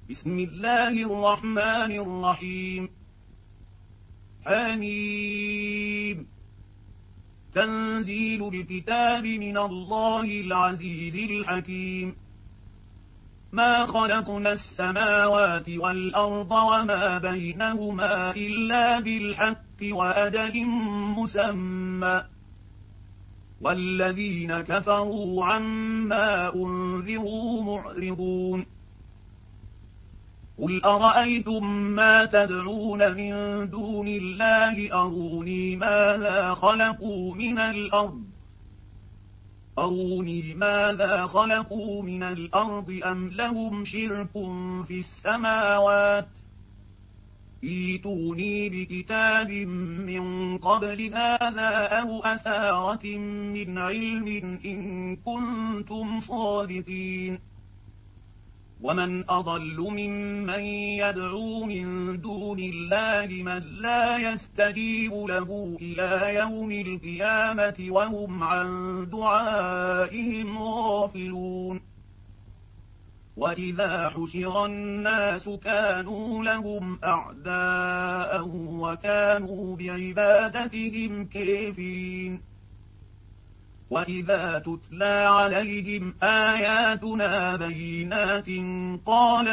بسم الله الرحمن الرحيم. حميم. تنزيل الكتاب من الله العزيز الحكيم. ما خلقنا السماوات والأرض وما بينهما إلا بالحق وأجل مسمى، والذين كفروا عما أنذروا معرضون. قل أرأيتم ما تدعون من دون الله أروني ماذا خلقوا من الأرض أم لهم شرك في السماوات، ائتوني بكتاب من قبل هذا أو أثارة من علم إن كنتم صادقين. ومن أضل ممن يدعو من دون الله من لا يستجيب له إلى يوم القيامة وهم عن دعائهم غافلون. وإذا حشر الناس كانوا لهم أعداء وكانوا بعبادتهم كافرين. وإذا تتلى عليهم آياتنا بينات قال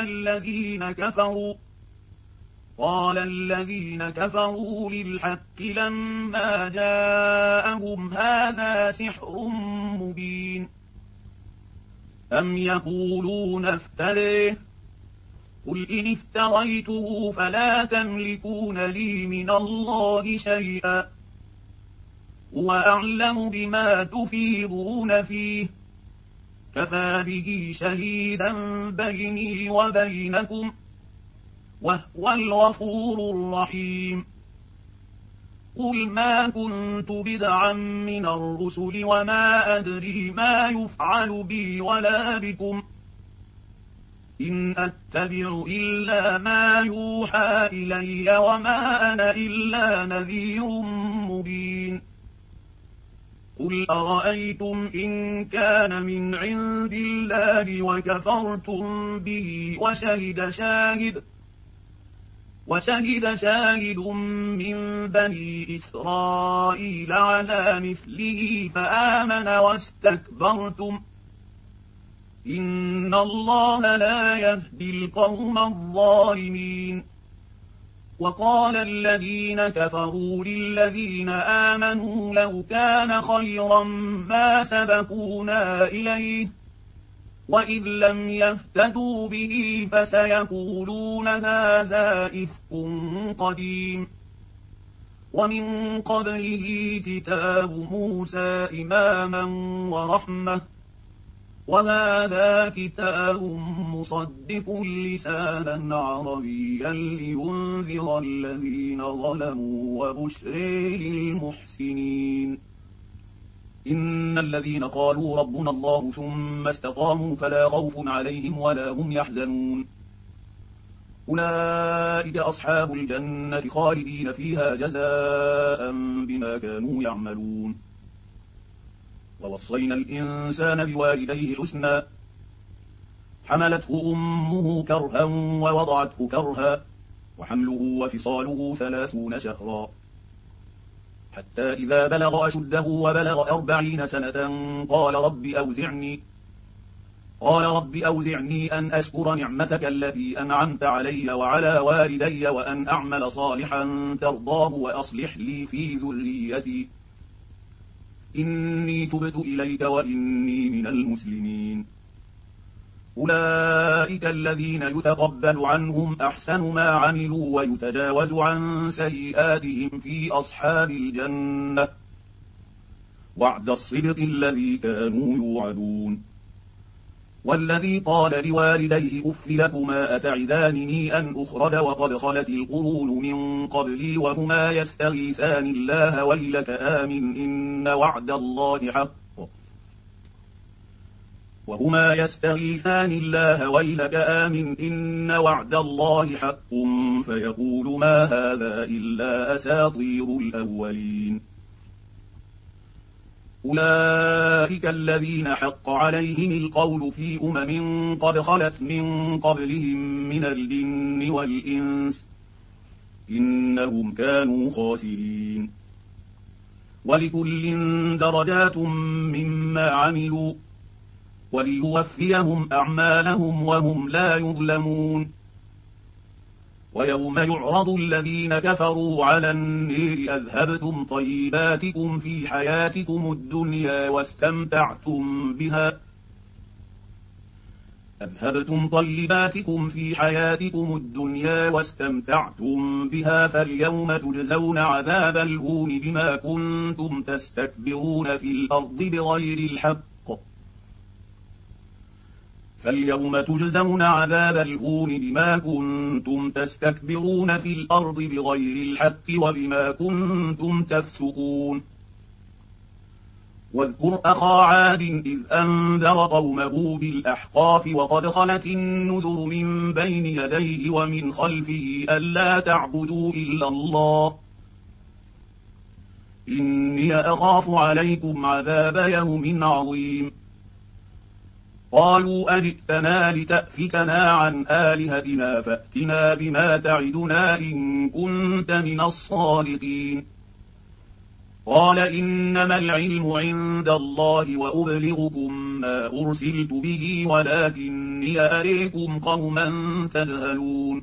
الذين كفروا للحق لما جاءهم هذا سحر مبين. أم يقولون افتريه، قل إن افتريته فلا تملكون لي من الله شيئا، هو أعلم بما تفيضون فيه، كفى به شهيدا بيني وبينكم، وهو الغفور الرحيم. قل ما كنت بدعا من الرسل وما أدري ما يفعل بي ولا بكم، إن أتبع إلا ما يوحى إلي وما أنا إلا نذير مبين. قل أرأيتم إن كان من عند الله وكفرتم به وشهد شاهد من بني إسرائيل على مثله فآمن واستكبرتم، إن الله لا يهدي القوم الظالمين. وقال الذين كفروا للذين آمنوا لو كان خيرا ما سبقونا إليه، وإذ لم يهتدوا به فسيقولون هذا إفك قديم. ومن قبله كتاب موسى إماما ورحمة، وهذا كتاب مصدق لسانا عربيا لينذر الذين ظلموا وبشر للمحسنين. إن الذين قالوا ربنا الله ثم استقاموا فلا خوف عليهم ولا هم يحزنون، أولئك أصحاب الجنة خالدين فيها جزاء بما كانوا يعملون. ووصينا الإنسان بوالديه حسنا، حملته أمه كرها ووضعته كرها، وحمله وفصاله 30 شهرا، حتى إذا بلغ أشده وبلغ 40 سنة قال رب أوزعني أن أشكر نعمتك التي أنعمت علي وعلى والدي وأن أعمل صالحا ترضاه وأصلح لي في ذريتي إني تبت إليك وإني من المسلمين. أولئك الذين يتقبل عنهم أحسن ما عملوا ويتجاوز عن سيئاتهم في أصحاب الجنة، وعد الصدق الذي كانوا يوعدون. والذي قال لوالديه أف لكما أتعدانني أن أخرج وقد خلت القرون من قبلي وهما يستغيثان الله ويلك آمن إن وعد الله حق، فيقول ما هذا إلا أساطير الأولين. أولئك الذين حق عليهم القول في قد خلت من قبلهم من الجن والإنس إنهم كانوا خاسرين. ولكل درجات مما عملوا وليوفيهم أعمالهم وهم لا يظلمون. ويوم يعرض الذين كفروا على النار أذهبتم طيباتكم في حياتكم الدنيا واستمتعتم بها فاليوم تجزون عذاب الهون بما كنتم تستكبرون في الأرض بغير الحق وبما كنتم تفسقون. واذكر أخا عاد إذ أنذر قومه بالأحقاف وقد خلت النذر من بين يديه ومن خلفه ألا تعبدوا إلا الله إني أخاف عليكم عذاب يوم عظيم. قالوا أجئتنا لتأفكنا عن آلهتنا فأتنا بما تعدنا إن كنت من الصادقين. قال إنما العلم عند الله وأبلغكم ما أرسلت به ولكني أريكم قوما تجهلون.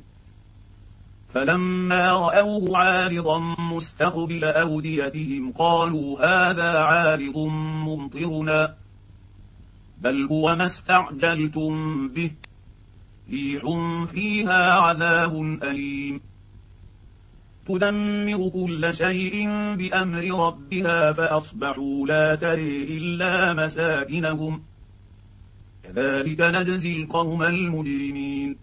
فلما رأوه عارضا مستقبل أوديتهم قالوا هذا عارض ممطرنا بل هو ما استعجلتم به ريح فيها عذاب أليم تدمر كل شيء بأمر ربها فأصبحوا لا ترى إلا مساكنهم كذلك نجزي القوم المجرمين.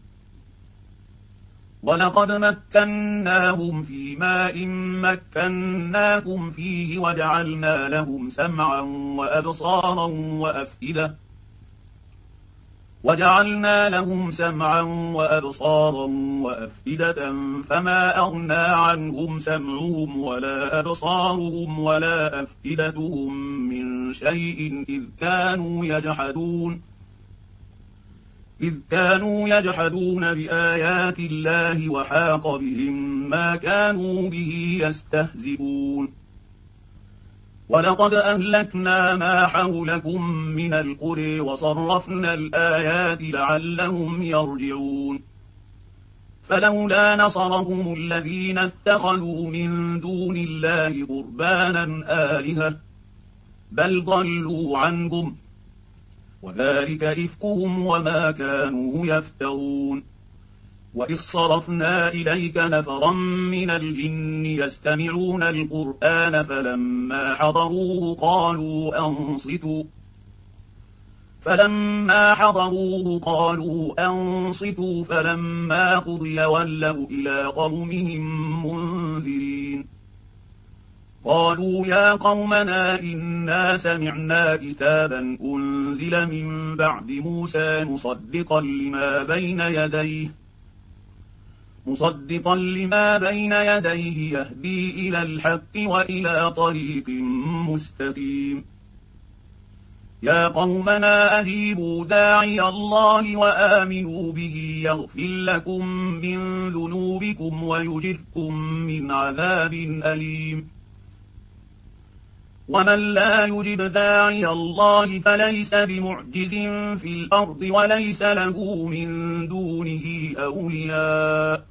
ولقد مكناهم في ماء مكناكم فيه وجعلنا لهم سمعا وأبصارا وأفئدة فما أغنى عنهم سمعهم ولا أبصارهم ولا أفئدتهم من شيء إذ كانوا يجحدون بآيات الله وحاق بهم ما كانوا به يستهزئون. ولقد أهلكنا ما حولكم من القرى وصرفنا الآيات لعلهم يرجعون. فلولا نصرهم الذين اتخذوا من دون الله قربانا آلهة بل ضلوا عنهم وذلك إفكهم وما كانوا يفترون. وإذ صرفنا إليك نفرا من الجن يستمعون القرآن فلما حضروه قالوا أنصتوا فلما قضي ولوا إلى قومهم منذرين. قالوا يا قومنا إنا سمعنا كتابا أنزل من بعد موسى مصدقا لما بين يديه يهدي إلى الحق وإلى طريق مستقيم. يا قومنا أجيبوا داعي الله وآمنوا به يغفر لكم من ذنوبكم ويجركم من عذاب أليم. ومن لا يجب داعي الله فليس بمعجز في الأرض وليس له من دونه أولياء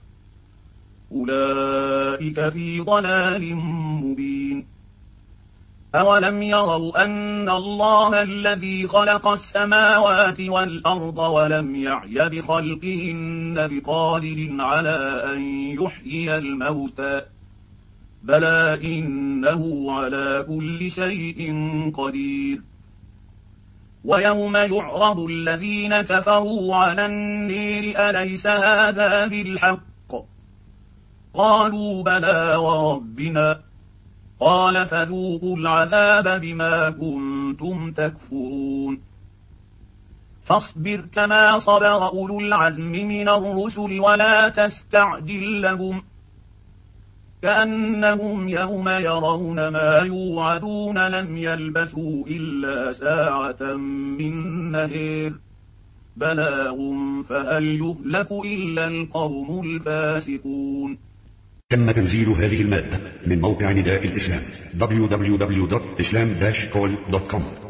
أولئك في ضلال مبين. أولم يروا أن الله الذي خلق السماوات والأرض ولم يعي بخلقهن بقادر على أن يحيي الموتى بلى إنه على كل شيء قدير. ويوم يعرض الذين كفروا على النار أليس هذا بالحق قالوا بلى وربنا قال فذوقوا العذاب بما كنتم تكفرون. فاصبر كما صبر أولو العزم من الرسل ولا تستعجل لهم كأنهم يوم يرون ما يوعدون لم يلبثوا إلا ساعة من نهار بلاغ فهل يهلك إلا القوم الفاسقون. تم تنزيل هذه المادة من موقع نداء الإسلام www.islam-call.com.